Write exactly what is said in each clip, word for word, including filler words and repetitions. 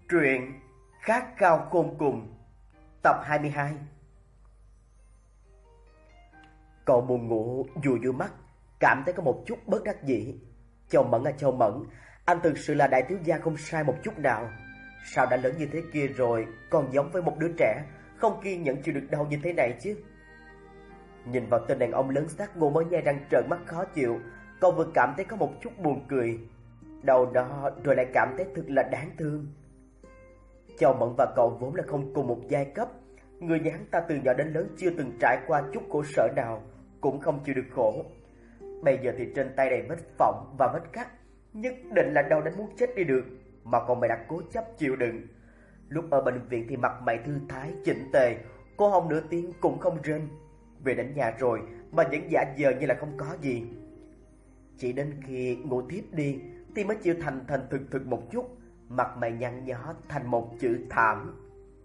Truyện Khát Khao Khôn Cùng, tập hai mươi hai. Cậu buồn ngủ dùi dùi mắt, cảm thấy có một chút bất đắc dĩ. Châu Mẫn à Châu Mẫn, anh thực sự là đại thiếu gia không sai một chút nào. Sao đã lớn như thế kia rồi còn giống với một đứa trẻ, không kiên nhẫn chịu được đau như thế này chứ? Nhìn vào tên đàn ông lớn xác ngô mới nhai răng trợn mắt khó chịu, cậu vừa cảm thấy có một chút buồn cười, đầu đó rồi lại cảm thấy thật là đáng thương. Châu Mẫn và cậu vốn là không cùng một giai cấp, người nhà hắn ta từ nhỏ đến lớn chưa từng trải qua chút khổ sở nào, cũng không chịu được khổ. Bây giờ thì trên tay đầy vết phỏng và vết cắt, nhất định là đau đến muốn chết đi được, mà còn mày đã cố chấp chịu đựng. Lúc ở bệnh viện thì mặt mày thư thái chỉnh tề, cô hông nửa tiếng cũng không rên. Về đến nhà rồi mà vẫn giả vờ như là không có gì. Chỉ đến khi ngủ thiếp đi thì mới chịu thành thành thực thực một chút, mặt mày nhăn nhó thành một chữ thảm.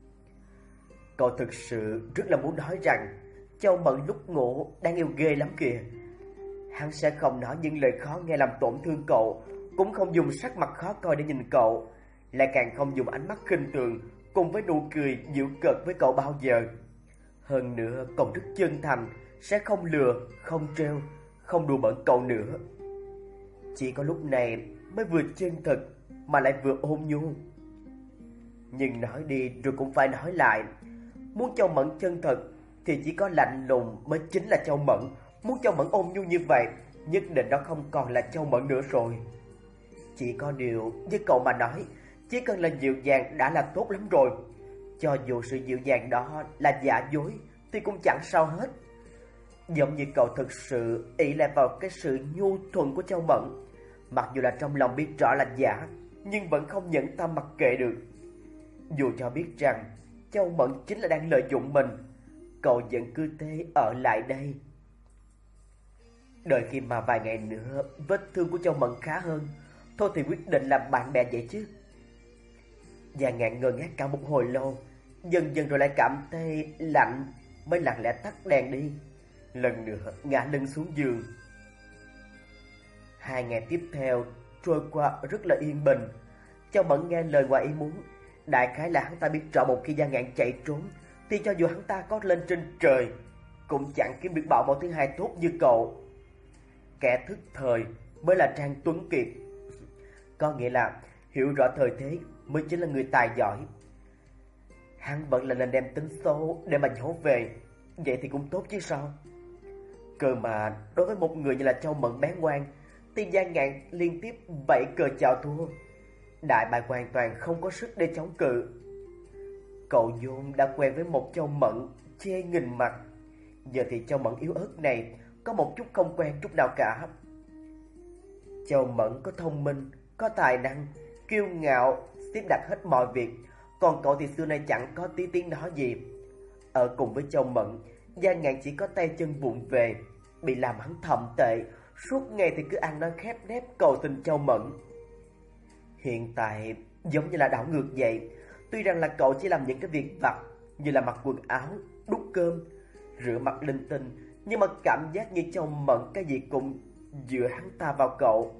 Cậu thực sự rất là muốn nói rằng Châu Mẫn lúc ngủ đang yêu ghê lắm kìa. Hắn sẽ không nói những lời khó nghe làm tổn thương cậu, cũng không dùng sắc mặt khó coi để nhìn cậu, lại càng không dùng ánh mắt khinh thường cùng với nụ cười giễu cợt với cậu bao giờ. Hơn nữa còn rất chân thành, sẽ không lừa, không trêu, không đùa bỡn cậu nữa. Chỉ có lúc này mới vừa chân thực mà lại vừa ôn nhu. Nhưng nói đi rồi cũng phải nói lại, muốn Châu Mẫn chân thật thì chỉ có lạnh lùng mới chính là Châu Mẫn. Muốn Châu Mẫn ôn nhu như vậy, nhất định đó không còn là Châu Mẫn nữa rồi. Chỉ có điều với cậu mà nói, chỉ cần là dịu dàng đã là tốt lắm rồi. Cho dù sự dịu dàng đó là giả dối thì cũng chẳng sao hết. Giống như cậu thực sự ỷ lại vào cái sự nhu thuận của Châu Mẫn, mặc dù là trong lòng biết rõ là giả, nhưng vẫn không nhẫn tâm mặc kệ được. Dù cho biết rằng Châu Mẫn chính là đang lợi dụng mình, cậu vẫn cứ thế ở lại đây. Đợi khi mà vài ngày nữa vết thương của Châu Mẫn khá hơn, thôi thì quyết định làm bạn bè vậy chứ. Giang Ngạn ngơ ngác cả một hồi lâu, dần dần rồi lại cảm thấy lạnh, mới lặng lẽ tắt đèn đi, lần nữa ngã lưng xuống giường. Hai ngày tiếp theo trôi qua rất là yên bình. Châu Mẫn nghe lời ngoài ý muốn, đại khái là hắn ta biết rõ một khi Giang Ngạn chạy trốn thì cho dù hắn ta có lên trên trời cũng chẳng kiếm được bảo mẫu thứ hai tốt như cậu. Kẻ thức thời mới là Trang Tuấn Kiệt, có nghĩa là hiểu rõ thời thế mới chính là người tài giỏi. Hắn vẫn là nên đem tính số để mà nhổ về, vậy thì cũng tốt chứ sao. Cơ mà đối với một người như là Châu Mẫn bé ngoan thì Giang Ngạn liên tiếp bảy cờ chào thua, đại bại hoàn toàn không có sức để chống cự. Cậu vốn đã quen với một Châu Mẫn chê nghìn mặt, giờ thì Châu Mẫn yếu ớt này có một chút không quen chút nào cả. Châu Mẫn có thông minh, có tài năng, kiêu ngạo, xếp đặt hết mọi việc, còn cậu thì xưa nay chẳng có tí tiếng nói gì. Ở cùng với Châu Mẫn, Giang Ngạn chỉ có tay chân vụng về, bị làm hắn thậm tệ, suốt ngày thì cứ ăn nói khép nép cầu tình Châu Mẫn. Hiện tại giống như là đảo ngược vậy, tuy rằng là cậu chỉ làm những cái việc vặt như là mặc quần áo, đút cơm, rửa mặt linh tinh, nhưng mà cảm giác như Châu Mẫn cái gì cũng dựa hắn ta vào cậu.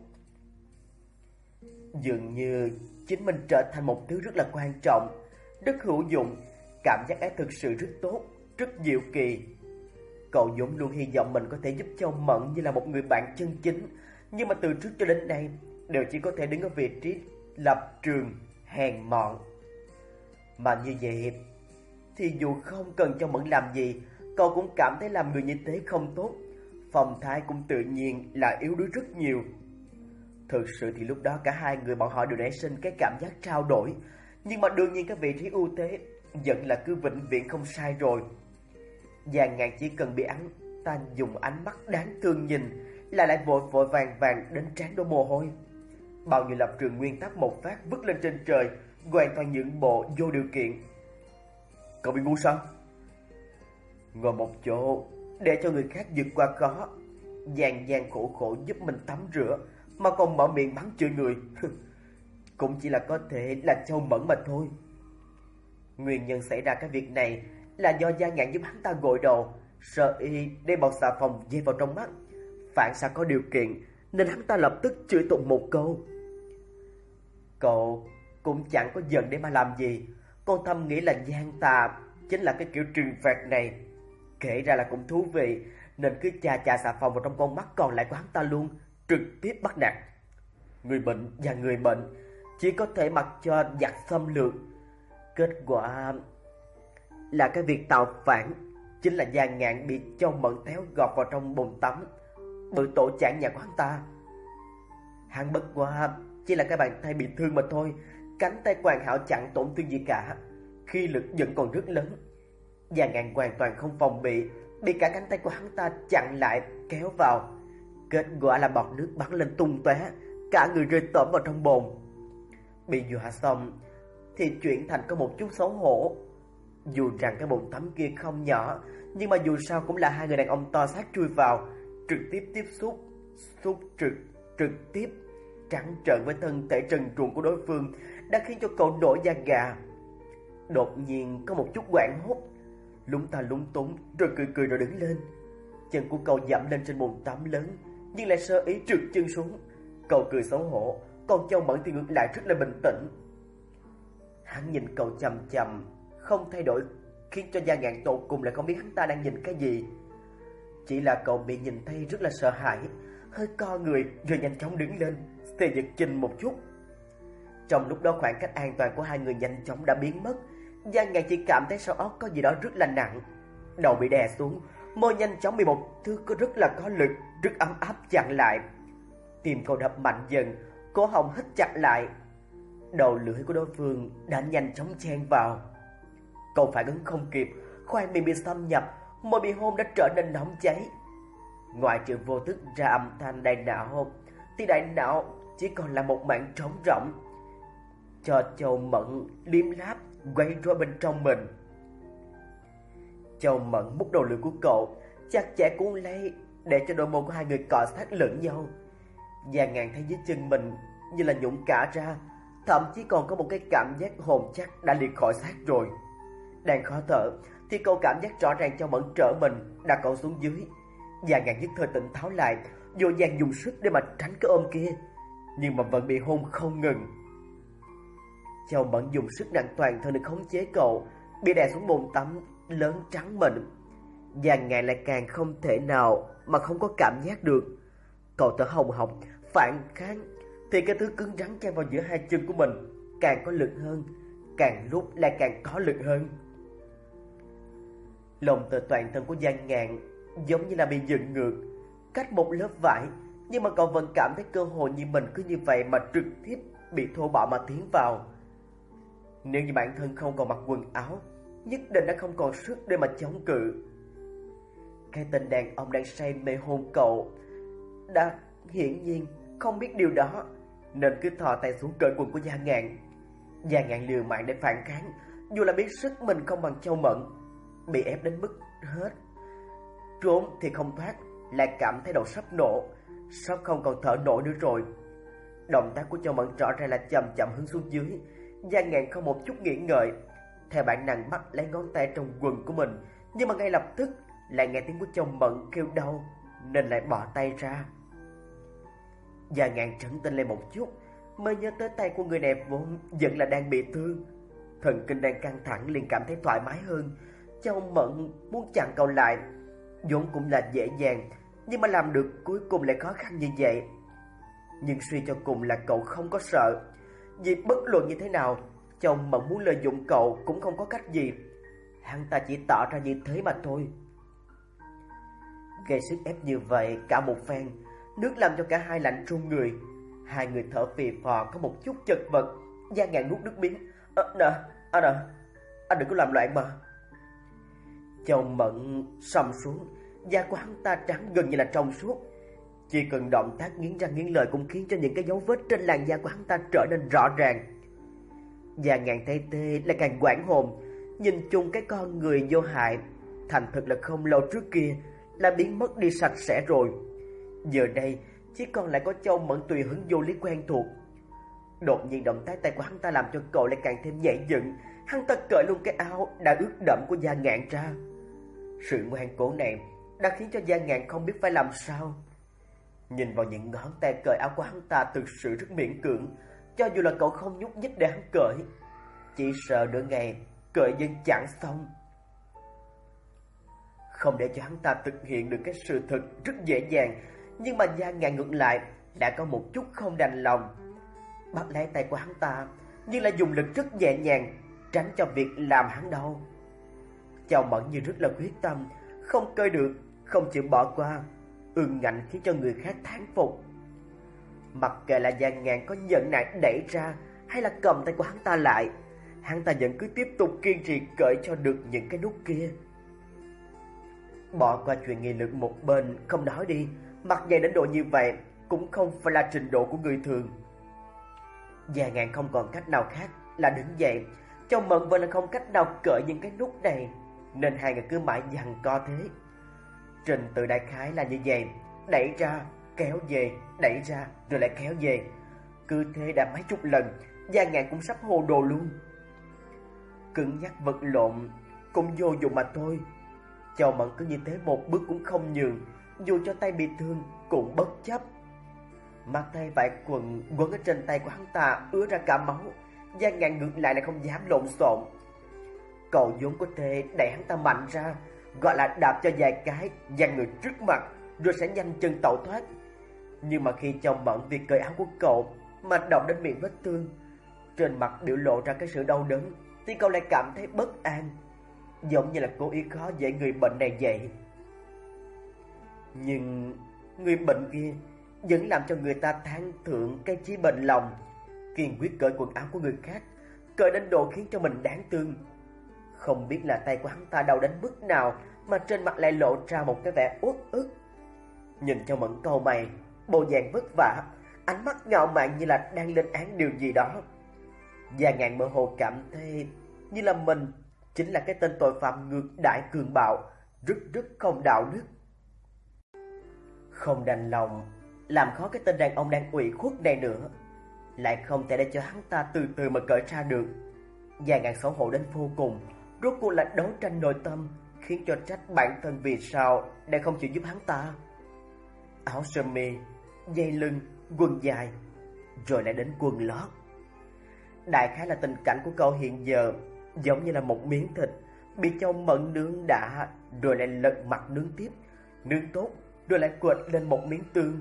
Dường như chính mình trở thành một thứ rất là quan trọng, rất hữu dụng. Cảm giác ấy thực sự rất tốt, rất diệu kỳ. Cậu vốn luôn hy vọng mình có thể giúp Châu Mẫn như là một người bạn chân chính, nhưng mà từ trước cho đến nay đều chỉ có thể đứng ở vị trí lập trường hèn mọn. Mà như vậy thì dù không cần Châu Mẫn làm gì, cậu cũng cảm thấy làm người như thế không tốt, phong thái cũng tự nhiên là yếu đuối rất nhiều. Thực sự thì lúc đó cả hai người bọn họ đều nảy sinh cái cảm giác trao đổi, nhưng mà đương nhiên cái vị trí ưu thế vẫn là cứ vĩnh viễn không sai rồi. Giang Ngạn chỉ cần bị hắn ta dùng ánh mắt đáng thương nhìn là lại vội vội vàng vàng đến trán đổ mồ hôi. Bao nhiêu lập trường nguyên tắc một phát vứt lên trên trời, hoàn toàn nhượng bộ vô điều kiện. Cậu bị ngu sao? Ngồi một chỗ để cho người khác vượt qua khó, gian gian khổ khổ giúp mình tắm rửa mà còn mở miệng mắng chửi người. Cũng chỉ là có thể là Châu Mẫn mà thôi. Nguyên nhân xảy ra cái việc này là do Giang Ngạn giúp hắn ta gội đầu, sợ y đem bọt xà phòng dây vào trong mắt, phản xạ có điều kiện nên hắn ta lập tức chửi tụng một câu. Cậu cũng chẳng có giận để mà làm gì. Con thầm nghĩ là gian tà chính là cái kiểu trừng phạt này. Kể ra là cũng thú vị, nên cứ chà chà xà phòng vào trong con mắt còn lại của hắn ta luôn, trực tiếp bắt nạt. Người bệnh và người bệnh chỉ có thể mặc cho giặc xâm lược. Kết quả là cái việc tạo phản chính là Gia Ngạn bị Châu Mẫn Téo gọt vào trong bồn tắm, bự tổ chản nhà của hắn ta. Hắn bất quá chỉ là cái bàn tay bị thương mà thôi, cánh tay hoàn hảo chẳng tổn thương gì cả, khí lực vẫn còn rất lớn. Gia Ngạn hoàn toàn không phòng bị, bị cả cánh tay của hắn ta chặn lại kéo vào. Kết quả là bọt nước bắn lên tung tóe, cả người rơi tởm vào trong bồn. Bị dọa xong thì chuyển thành có một chút xấu hổ. Dù rằng cái bồn tắm kia không nhỏ, nhưng mà dù sao cũng là hai người đàn ông to xác chui vào, trực tiếp tiếp xúc, xúc trực, trực tiếp trắng trợn với thân thể trần truồng của đối phương đã khiến cho cậu nổi da gà. Đột nhiên có một chút hoảng hốt, lúng ta lúng túng rồi cười cười rồi đứng lên. Chân của cậu dẫm lên trên bồn tắm lớn, nhưng lại sơ ý trượt chân xuống. Cậu cười xấu hổ, còn Châu Mẫn thì ngược lại rất là bình tĩnh. Hắn nhìn cậu chằm chằm, không thay đổi, khiến cho Gia Ngạn tột cùng lại không biết hắn ta đang nhìn cái gì. Chỉ là cậu bị nhìn thấy rất là sợ hãi, hơi co người rồi nhanh chóng đứng lên, xề giật chân một chút. Trong lúc đó khoảng cách an toàn của hai người nhanh chóng đã biến mất. Gia Ngạn chỉ cảm thấy sau óc có gì đó rất là nặng, đầu bị đè xuống, môi nhanh chóng bị một thứ có rất là có lực, rất ấm áp chặn lại. Tim cậu đập mạnh dần, cổ họng hít chặt lại. Đầu lưỡi của đối phương đã nhanh chóng chen vào. Cậu phản ứng không kịp, khoang miệng bị xâm nhập, môi bị hôn đã trở nên nóng cháy. Ngoài trừ vô thức ra âm thanh đại não, thì đại não chỉ còn là một mảng trống rỗng, cho Châu Mẫn liếm láp quay rối bên trong mình. Châu Mẫn mút đầu lưỡi của cậu, chặt chẽ cuốn lấy, để cho đôi môi của hai người cọ sát lẫn nhau. Gia Ngạn thấy dưới chân mình như là nhũn cả ra, thậm chí còn có một cái cảm giác hồn chắc đã liệt khỏi xác rồi. Đang khó thở thì cậu cảm giác rõ ràng Châu Mẫn trở mình, đặt cậu xuống dưới. Gia Ngạn nhất thời tỉnh táo lại, vội vàng dùng sức để mà tránh cái ôm kia, nhưng mà vẫn bị hôn không ngừng. Châu Mẫn dùng sức nặng toàn thân để khống chế cậu, bị đè xuống bồn tắm lớn trắng mịn. Gia Ngạn lại càng không thể nào mà không có cảm giác được. Cậu thở hồng hộc phản kháng, thì cái thứ cứng rắn chen vào giữa hai chân của mình càng có lực hơn, càng lúc lại càng có lực hơn. Lòng từ toàn thân của Gia Ngạn giống như là bị dựng ngược, cách một lớp vải, nhưng mà cậu vẫn cảm thấy cơ hội như mình cứ như vậy mà trực tiếp bị thô bạo mà tiến vào. Nếu như bản thân không còn mặc quần áo, nhất định đã không còn sức để mà chống cự. Cái tên đàn ông đang say mê hôn cậu đã hiển nhiên không biết điều đó, nên cứ thò tay xuống cởi quần của Gia Ngạn. Gia Ngạn liều mạng để phản kháng, dù là biết sức mình không bằng Châu Mẫn, bị ép đến mức hết, trốn thì không thoát, lại cảm thấy đầu sắp nổ, sắp không còn thở nổi nữa rồi. Động tác của Châu Mẫn rõ ràng là chậm chậm hướng xuống dưới. Gia Ngạn không một chút nghĩ ngợi, theo bản năng bắt lấy ngón tay trong quần của mình, nhưng mà ngay lập tức lại nghe tiếng của Châu Mẫn kêu đau, nên lại bỏ tay ra. Gia Ngạn trấn tinh lên một chút, mới nhớ tới tay của người này vốn vẫn là đang bị thương, thần kinh đang căng thẳng, liền cảm thấy thoải mái hơn. Châu Mẫn muốn chặn cậu lại vốn cũng là dễ dàng, nhưng mà làm được cuối cùng lại khó khăn như vậy. Nhưng suy cho cùng là cậu không có sợ, vì bất luận như thế nào, Châu Mẫn muốn lợi dụng cậu cũng không có cách gì. Hắn ta chỉ tỏ ra như thế mà thôi. Gây sức ép như vậy cả một phen, nước làm cho cả hai lạnh run người. Hai người thở phì phò, có một chút chật vật. Gia Ngạn nuốt nước miếng. À, nè, à, nè, anh đừng có làm loạn mà. Châu Mẫn sầm xuống, da của hắn ta trắng gần như là trong suốt. Chỉ cần động tác nghiến răng nghiến lợi cũng khiến cho những cái dấu vết trên làn da của hắn ta trở nên rõ ràng. Gia Ngạn thấy tê lại càng hoảng hồn, nhìn chung cái con người vô hại thành thực là không lâu trước kia là biến mất đi sạch sẽ rồi. Giờ đây chỉ còn lại có Châu Mẫn tùy hứng vô lý quen thuộc. Đột nhiên động tác tay của hắn ta làm cho cậu lại càng thêm nhảy dựng. Hắn ta cởi luôn cái áo đã ướt đẫm của Gia Ngạn ra. Sự ngoan cố này đã khiến cho Gia Ngạn không biết phải làm sao. Nhìn vào những ngón tay cởi áo của hắn ta thực sự rất miễn cưỡng, cho dù là cậu không nhúc nhích để hắn cởi, chỉ sợ nửa ngày cởi vẫn chẳng xong. Không để cho hắn ta thực hiện được cái sự thật rất dễ dàng, nhưng mà Gia Ngạn ngược lại đã có một chút không đành lòng. Bắt lấy tay của hắn ta, nhưng lại dùng lực rất nhẹ nhàng, tránh cho việc làm hắn đau. Châu Mẫn như rất là quyết tâm, không cơi được, không chịu bỏ qua, ương ngạnh khiến cho người khác thán phục. Mặc kệ là Gia Ngạn có giận nạt đẩy ra hay là cầm tay của hắn ta lại, hắn ta vẫn cứ tiếp tục kiên trì cởi cho được những cái nút kia. Bỏ qua chuyện nghị lực một bên không nói đi, mặt dày đến độ như vậy cũng không phải là trình độ của người thường. Gia Ngạn không còn cách nào khác là đứng dậy. Châu Mẫn vẫn là không cách nào cởi những cái nút này, nên hai người cứ mãi giằng co thế. Trình tự đại khái là như vậy, đẩy ra, kéo về, đẩy ra, rồi lại kéo về. Cứ thế đã mấy chục lần, Gia Ngạn cũng sắp hồ đồ luôn. Cứng nhắc vật lộn cũng vô dụng mà thôi. Châu Mẫn cứ như thế một bước cũng không nhường, dù cho tay bị thương cũng bất chấp. Mặc tay vải quần quấn ở trên tay của hắn ta ứa ra cả máu, Gia Ngạn ngược lại là không dám lộn xộn. Cậu vốn có thể đẩy hắn ta mạnh ra, gọi là đạp cho vài cái, giằng người trước mặt, rồi sẽ nhanh chân tẩu thoát. Nhưng mà khi Châu Mẫn việc cởi áo của cậu mà động đến miệng vết thương, trên mặt biểu lộ ra cái sự đau đớn, thì cậu lại cảm thấy bất an, giống như là cố ý khó dễ người bệnh này vậy. Nhưng người bệnh kia vẫn làm cho người ta than thượng cái chí bền lòng, kiên quyết cởi quần áo của người khác, cởi đến độ khiến cho mình đáng thương. Không biết là tay của hắn ta đau đến mức nào mà trên mặt lại lộ ra một cái vẻ uất ức. Nhìn Châu Mẫn cau mày, bộ dạng vất vả, ánh mắt ngạo mạn như là đang lên án điều gì đó. Gia Ngạn mơ hồ cảm thấy như là mình chính là cái tên tội phạm ngược đãi cường bạo, rất rất không đạo đức. Không đành lòng làm khó cái tên đàn ông đang ủy khuất này nữa, lại không thể để cho hắn ta từ từ mà cởi ra được. Gia Ngạn xấu hổ đến vô cùng, rốt cuộc là đấu tranh nội tâm, khiến cho trách bản thân vì sao lại không chịu giúp hắn ta. Áo sơ mi, dây lưng, quần dài, rồi lại đến quần lót. Đại khái là tình cảnh của cậu hiện giờ giống như là một miếng thịt bị Châu Mẫn nướng đã, rồi lại lật mặt nướng tiếp, nướng tốt, rồi lại quệt lên một miếng tương.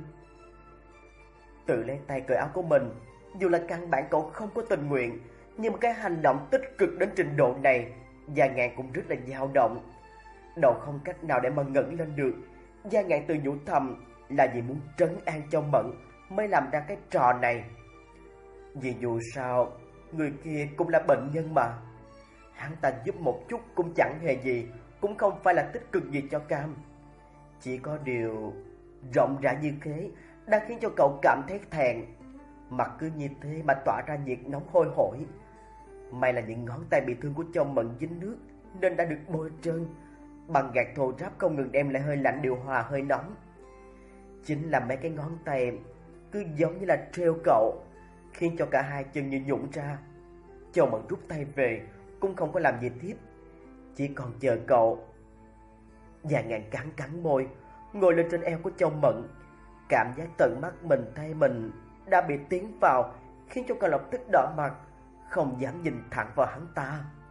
Tự lấy tay cởi áo của mình, dù là căn bản cậu không có tình nguyện, nhưng cái hành động tích cực đến trình độ này, Gia Ngạn cũng rất là dao động. Đầu không cách nào để mà ngẩng lên được, Gia Ngạn tự nhủ thầm là vì muốn trấn an Châu Mẫn mới làm ra cái trò này. Vì dù sao người kia cũng là bệnh nhân mà, hắn ta giúp một chút cũng chẳng hề gì, cũng không phải là tích cực gì cho cam. Chỉ có điều rộng rãi như thế đã khiến cho cậu cảm thấy thẹn, mặt cứ như thế mà tỏa ra nhiệt nóng hôi hổi. May là những ngón tay bị thương của Châu Mẫn dính nước nên đã được bôi trơn, bằng gạt thô ráp không ngừng đem lại hơi lạnh điều hòa hơi nóng. Chính là mấy cái ngón tay cứ giống như là treo cậu, khiến cho cả hai chân như nhũn ra. Châu Mẫn rút tay về, cũng không có làm gì tiếp, chỉ còn chờ cậu. Gia Ngạn cắn cắn môi, ngồi lên trên eo của Châu Mẫn. Cảm giác tận mắt mình thấy mình đã bị tiến vào khiến cho cậu lập tức đỏ mặt, không dám nhìn thẳng vào hắn ta.